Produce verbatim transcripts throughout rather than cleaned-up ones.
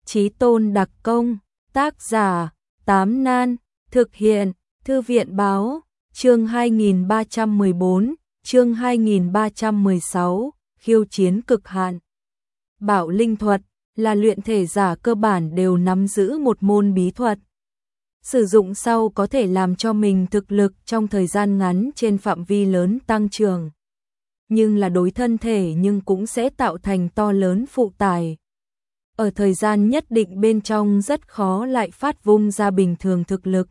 Chí Tôn đặc công, tác giả, Tám Nan, thực hiện, Thư viện báo, chương hai nghìn ba trăm mười bốn, chương hai nghìn ba trăm mười sáu, khiêu chiến cực hạn. Bảo linh thuật là luyện thể giả cơ bản đều nắm giữ một môn bí thuật. Sử dụng sau có thể làm cho mình thực lực trong thời gian ngắn trên phạm vi lớn tăng trưởng. Nhưng là đối thân thể nhưng cũng sẽ tạo thành to lớn phụ tải. Ở thời gian nhất định bên trong rất khó lại phát vung ra bình thường thực lực.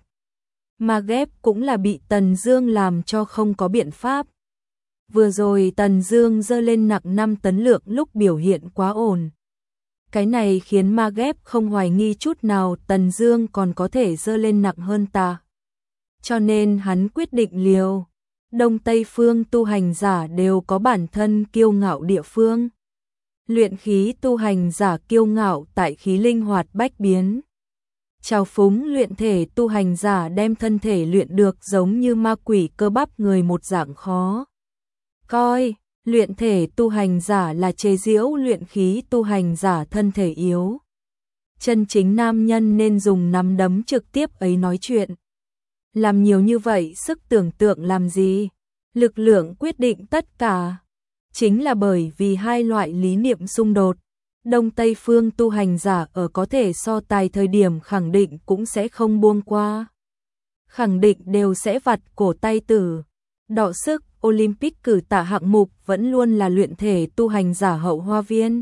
Mà ghép cũng là bị Tần Dương làm cho không có biện pháp. Vừa rồi Tần Dương dơ lên nặng năm tấn lượng lúc biểu hiện quá ổn. Cái này khiến ma ghép không hoài nghi chút nào Tần Dương còn có thể dơ lên nặng hơn ta. Cho nên hắn quyết định liều. Đông Tây phương tu hành giả đều có bản thân kiêu ngạo địa phương. Luyện khí tu hành giả kiêu ngạo tại khí linh hoạt bách biến. Trào phúng luyện thể tu hành giả đem thân thể luyện được giống như ma quỷ cơ bắp người một dạng khó coi. Luyện thể tu hành giả là chế giễu luyện khí tu hành giả thân thể yếu. Chân chính nam nhân nên dùng nắm đấm trực tiếp ấy nói chuyện. Làm nhiều như vậy sức tưởng tượng làm gì? Lực lượng quyết định tất cả. Chính là bởi vì hai loại lý niệm xung đột. Đông Tây phương tu hành giả ở có thể so tài thời điểm khẳng định cũng sẽ không buông qua. Khẳng định đều sẽ vặt cổ tay tử. Đọ sức Olympic cử tạ hạng mục vẫn luôn là luyện thể tu hành giả hậu hoa viên.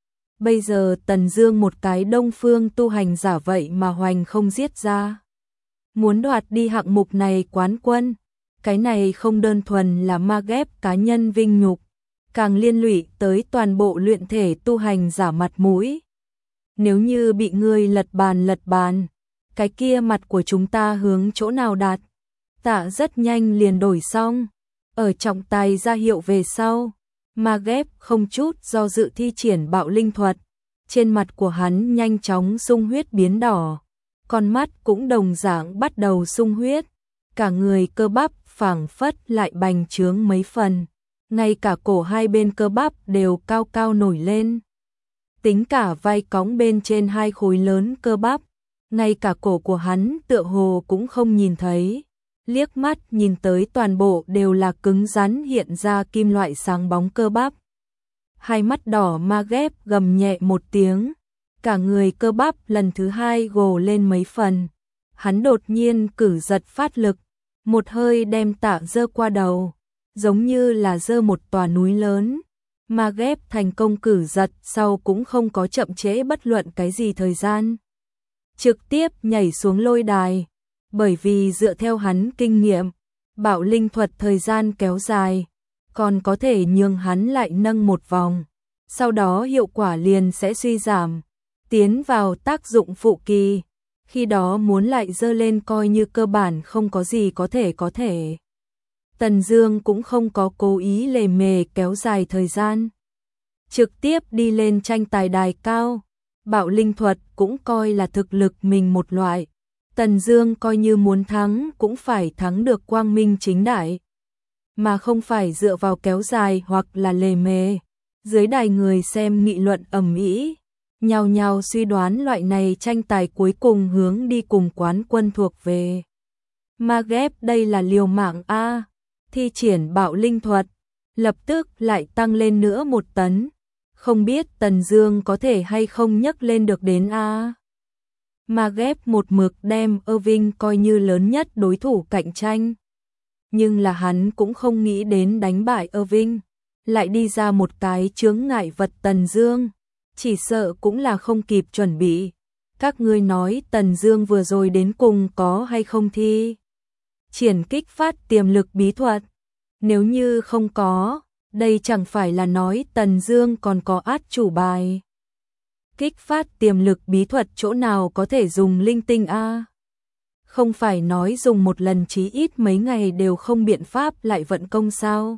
Bây giờ Tần Dương một cái đông phương tu hành giả vậy mà hoành không giết ra. Muốn đoạt đi hạng mục này quán quân. Cái này không đơn thuần là ma ghép cá nhân vinh nhục, càng liên lụy tới toàn bộ luyện thể tu hành giả mặt mũi. Nếu như bị ngươi lật bàn lật bàn, cái kia mặt của chúng ta hướng chỗ nào đạt? Tạ rất nhanh liền đổi xong. Ở trọng tài ra hiệu về sau, ma ghép không chút do dự thi triển bạo linh thuật. Trên mặt của hắn nhanh chóng sung huyết biến đỏ, con mắt cũng đồng dạng bắt đầu sung huyết. Cả người cơ bắp phảng phất lại bành trướng mấy phần, ngay cả cổ hai bên cơ bắp đều cao cao nổi lên. Tính cả vai cõng bên trên hai khối lớn cơ bắp, ngay cả cổ của hắn tựa hồ cũng không nhìn thấy. Liếc mắt nhìn tới toàn bộ đều là cứng rắn hiện ra kim loại sáng bóng cơ bắp. Hai mắt đỏ ma ghép gầm nhẹ một tiếng, cả người cơ bắp lần thứ hai gồ lên mấy phần. Hắn đột nhiên cử giật phát lực, một hơi đem Tạ dơ qua đầu, giống như là dơ một tòa núi lớn. Ma ghép thành công cử giật sau cũng không có chậm trễ bất luận cái gì thời gian. Trực tiếp nhảy xuống lôi đài, bởi vì dựa theo hắn kinh nghiệm, bạo linh thuật thời gian kéo dài, còn có thể nhường hắn lại nâng một vòng. Sau đó hiệu quả liền sẽ suy giảm, tiến vào tác dụng phụ kỳ. Khi đó muốn lại dơ lên coi như cơ bản không có gì có thể có thể. Tần Dương cũng không có cố ý lề mề kéo dài thời gian. Trực tiếp đi lên tranh tài đài cao. Bạo linh thuật cũng coi là thực lực mình một loại. Tần Dương coi như muốn thắng cũng phải thắng được quang minh chính đại. Mà không phải dựa vào kéo dài hoặc là lề mề. Dưới đài người xem nghị luận ầm ĩ, nhao nhao suy đoán loại này tranh tài cuối cùng hướng đi cùng quán quân thuộc về. Ma ghép đây là liều mạng A, thi triển bạo linh thuật, lập tức lại tăng lên nữa một tấn. Không biết Tần Dương có thể hay không nhấc lên được đến A. Ma ghép một mực đem Irving coi như lớn nhất đối thủ cạnh tranh. Nhưng là hắn cũng không nghĩ đến đánh bại Irving, lại đi ra một cái chướng ngại vật Tần Dương. Chỉ sợ cũng là không kịp chuẩn bị. Các ngươi nói Tần Dương vừa rồi đến cùng có hay không thi triển kích phát tiềm lực bí thuật? Nếu như không có, đây chẳng phải là nói Tần Dương còn có át chủ bài. Kích phát tiềm lực bí thuật chỗ nào có thể dùng linh tinh a? Không phải nói dùng một lần chí ít mấy ngày đều không biện pháp lại vận công sao?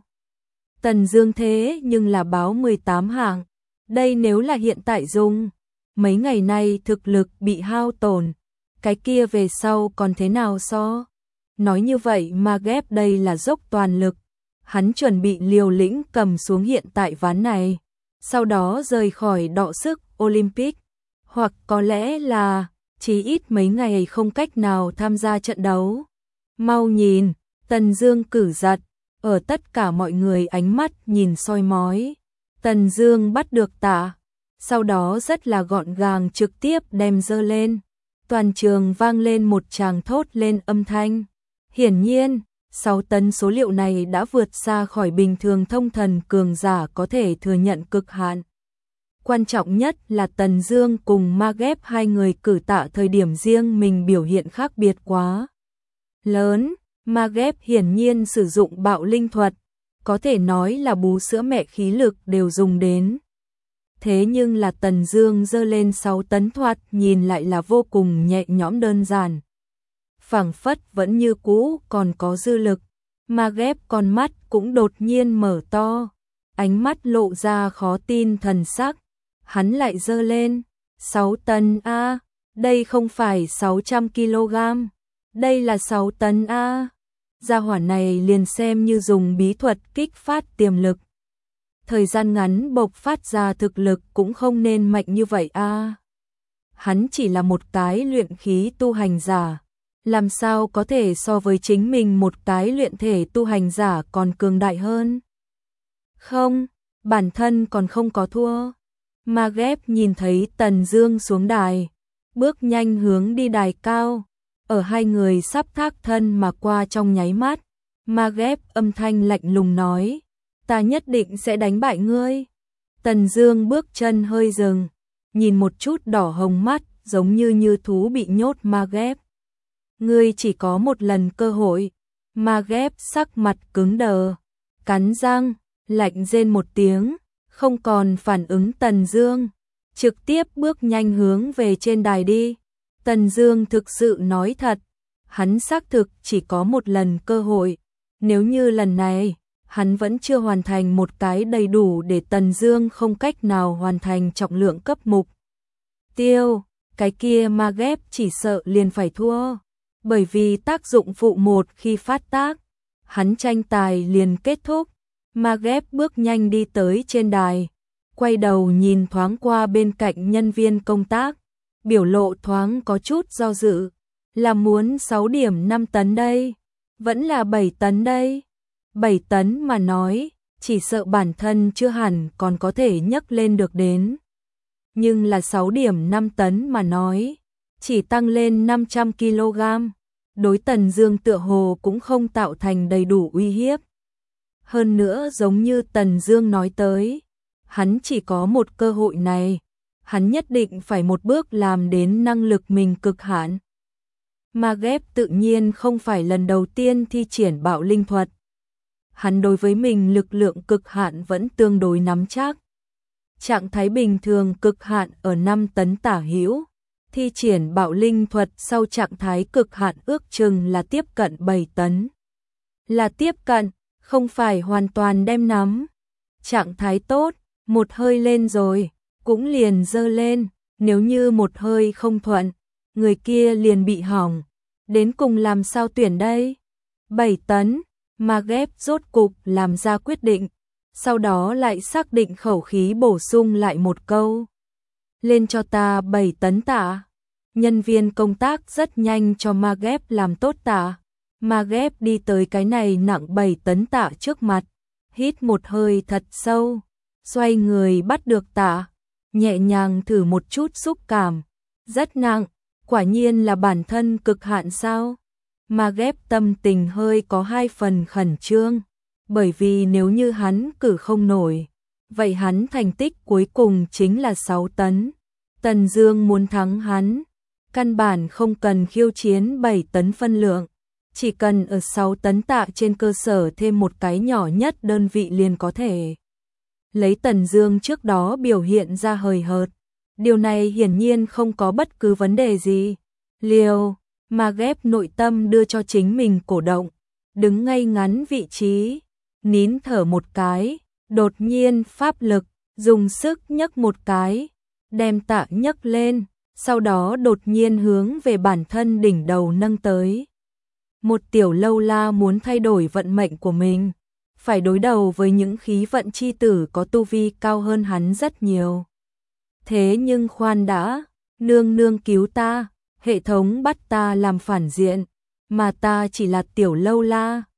Tần Dương thế nhưng là báo mười tám hạng. Đây nếu là hiện tại dùng, mấy ngày nay thực lực bị hao tổn, cái kia về sau còn thế nào so? Nói như vậy mà ghép đây là dốc toàn lực, hắn chuẩn bị liều lĩnh cầm xuống hiện tại ván này, sau đó rời khỏi đọ sức Olympic. hoặc có lẽ là chỉ ít mấy ngày không cách nào tham gia trận đấu. Mau nhìn, Tần Dương cử giật, ở tất cả mọi người ánh mắt nhìn soi mói. Tần Dương bắt được tạ, sau đó rất là gọn gàng trực tiếp đem giơ lên. Toàn trường vang lên một tràng thốt lên âm thanh. Hiển nhiên, sáu tấn số liệu này đã vượt xa khỏi bình thường thông thần cường giả có thể thừa nhận cực hạn. Quan trọng nhất là Tần Dương cùng Ma Ghép hai người cử tạ thời điểm riêng mình biểu hiện khác biệt quá lớn. Ma Ghép hiển nhiên sử dụng bạo linh thuật, có thể nói là bú sữa mẹ khí lực đều dùng đến. Thế nhưng là Tần Dương giơ lên sáu tấn thoạt nhìn lại là vô cùng nhẹ nhõm đơn giản. Phảng phất vẫn như cũ còn có dư lực. Ma Ghép con mắt cũng đột nhiên mở to, ánh mắt lộ ra khó tin thần sắc. Hắn lại giơ lên, sáu tấn a, đây không phải sáu trăm ki lô gam, đây là sáu tấn a. Gia hỏa này liền xem như dùng bí thuật kích phát tiềm lực. Thời gian ngắn bộc phát ra thực lực cũng không nên mạnh như vậy a. Hắn chỉ là một cái luyện khí tu hành giả, làm sao có thể so với chính mình một cái luyện thể tu hành giả còn cường đại hơn? Không, bản thân còn không có thua. Ma Ghép nhìn thấy Tần Dương xuống đài, bước nhanh hướng đi đài cao. Ở hai người sắp thác thân mà qua trong nháy mắt, Ma Ghép âm thanh lạnh lùng nói, ta nhất định sẽ đánh bại ngươi. Tần Dương bước chân hơi dừng, nhìn một chút đỏ hồng mắt giống như như thú bị nhốt Ma Ghép. Ngươi chỉ có một lần cơ hội. Ma Ghép sắc mặt cứng đờ, cắn răng, lạnh rên một tiếng, không còn phản ứng Tần Dương, trực tiếp bước nhanh hướng về trên đài đi. Tần Dương thực sự nói thật, hắn xác thực chỉ có một lần cơ hội, nếu như lần này hắn vẫn chưa hoàn thành một cái đầy đủ để Tần Dương không cách nào hoàn thành trọng lượng cấp mục tiêu, cái kia Ma Ghép chỉ sợ liền phải thua, bởi vì tác dụng phụ một khi phát tác, hắn tranh tài liền kết thúc. Ma Ghép bước nhanh đi tới trên đài, quay đầu nhìn thoáng qua bên cạnh nhân viên công tác, biểu lộ thoáng có chút do dự, là muốn sáu điểm năm tấn đây, vẫn là bảy tấn đây. bảy tấn mà nói, chỉ sợ bản thân chưa hẳn còn có thể nhấc lên được đến. Nhưng là sáu điểm năm tấn mà nói, chỉ tăng lên năm trăm ki lô gam, đối Tần Dương tựa hồ cũng không tạo thành đầy đủ uy hiếp. Hơn nữa giống như Tần Dương nói tới, hắn chỉ có một cơ hội này, hắn nhất định phải một bước làm đến năng lực mình cực hạn. Ma Ghép tự nhiên không phải lần đầu tiên thi triển bạo linh thuật. Hắn đối với mình lực lượng cực hạn vẫn tương đối nắm chắc. Trạng thái bình thường cực hạn ở năm tấn tả hữu, thi triển bạo linh thuật sau trạng thái cực hạn ước chừng là tiếp cận bảy tấn. Là tiếp cận, không phải hoàn toàn đem nắm. Trạng thái tốt, một hơi lên rồi, cũng liền dơ lên, nếu như một hơi không thuận, người kia liền bị hỏng. Đến cùng làm sao tuyển đây? bảy tấn, Ma Ghép rốt cục làm ra quyết định, sau đó lại xác định khẩu khí bổ sung lại một câu. Lên cho ta bảy tấn tạ. Nhân viên công tác rất nhanh cho Ma Ghép làm tốt tạ. Ma Ghép đi tới cái này nặng bảy tấn tạ trước mặt, hít một hơi thật sâu, xoay người bắt được tạ, nhẹ nhàng thử một chút xúc cảm, rất nặng, quả nhiên là bản thân cực hạn sao? Ma Ghép tâm tình hơi có hai phần khẩn trương, bởi vì nếu như hắn cử không nổi, vậy hắn thành tích cuối cùng chính là sáu tấn. Tần Dương muốn thắng hắn, căn bản không cần khiêu chiến bảy tấn phân lượng, chỉ cần ở sáu tấn tạ trên cơ sở thêm một cái nhỏ nhất đơn vị liền có thể. Lấy Tần Dương trước đó biểu hiện ra hời hợt, điều này hiển nhiên không có bất cứ vấn đề gì. Liều, Ma Ghép nội tâm đưa cho chính mình cổ động, đứng ngay ngắn vị trí, nín thở một cái, đột nhiên pháp lực, dùng sức nhấc một cái, đem tạ nhấc lên, sau đó đột nhiên hướng về bản thân đỉnh đầu nâng tới. Một tiểu lâu la muốn thay đổi vận mệnh của mình, phải đối đầu với những khí vận chi tử có tu vi cao hơn hắn rất nhiều. Thế nhưng khoan đã, Nương nương cứu ta, hệ thống bắt ta làm phản diện, mà ta chỉ là tiểu lâu la.